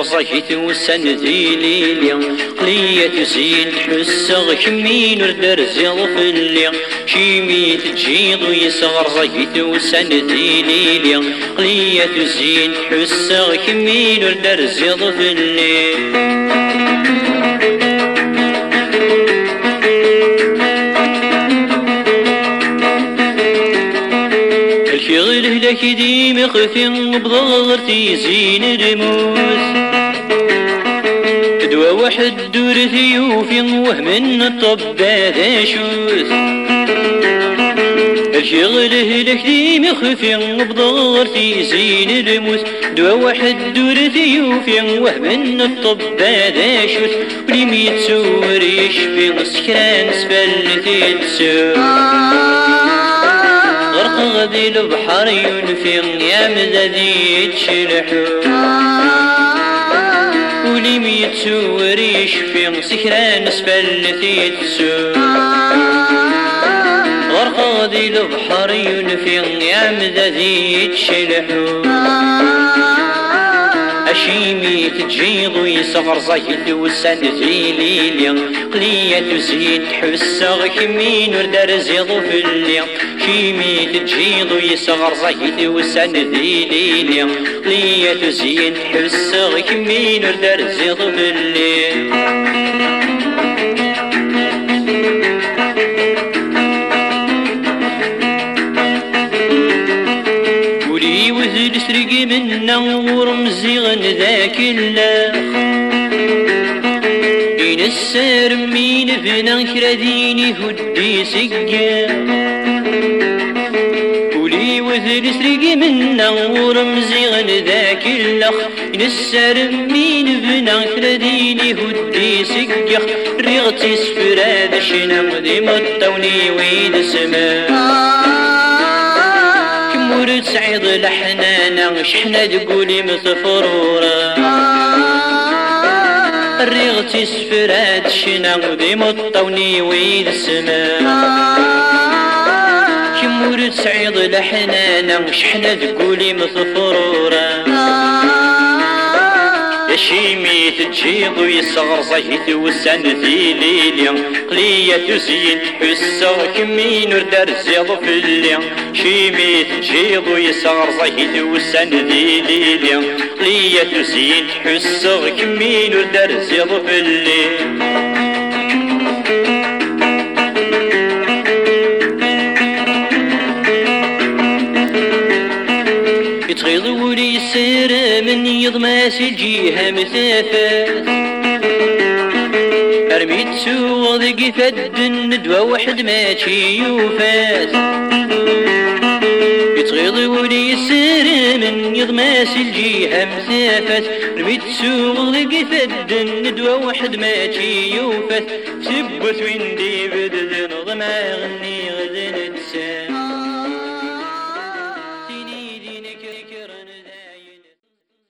غرزيت وسن ذي ليلي قلية زين حسغ كمين ردر زيض في اللي شيمي تجيض ويسغر زيت وسن ذي ليلي قلية زين حسغ كمين ردر زيض في اللي الشغل لك ديم خفين بضغرتي زين رموس دوا واحد دور ثيوفي وهم الطباد شوس الشغل لك ديم خفين بضغرتي زين رموس دوا واحد دور ثيوفي وهم الطباد شوس ولي تسور يشفي سكران سفلتي تسور غرق غدي البحر ينفي يا مددي تشلحو ولي ميتسور يشفي سكران سفلتي تسور غرق غدي البحر ينفي يا مددي تشلحو أشيمي تجيض ويصغر زيت وسن ذي ليلي قلية زيت حسغ كمين وردر زيض في اللي شيمي تجيض ويصغر زيت وسن ذي ليلي قلية زيت حسغ كمين وردر زيض في اللي سرقي منا ورمزيغن ذاك الله إن السار مين فينا كرديني هدي سقا ولي وذل سرقي منا ورمزيغن ذاك الله إن السار مين فينا كرديني هدي سقا ريغتي سفراد شنم ذي مطوني ويد سما ورد سعيد لحنانا شحنا تقولي مثفرورة الريغتي سفرات شنا ذي مطوني ويد السما كم ورد سعيد لحنانا شحنا تقولي مثفرورة شيمي تجيض ويصغر زيت وسن ذي ليلي قلية زين حسغ كمين وردر زيض في اللي شيمي تجيض ويصغر زيت وسن ذي ليلي قلية زين حسغ كمين وردر زيض في اللي يتغيظ ولي سير من يضماس الجهة مسافات أرميت سوغ ذقي فد الندوة وحد ما تشيوفات يتغيظ ولي سير من يضماس الجهة مسافات أرميت سوغ ذقي فد الندوة وحد ما تشيوفات سبت ويندي بدل ضما غني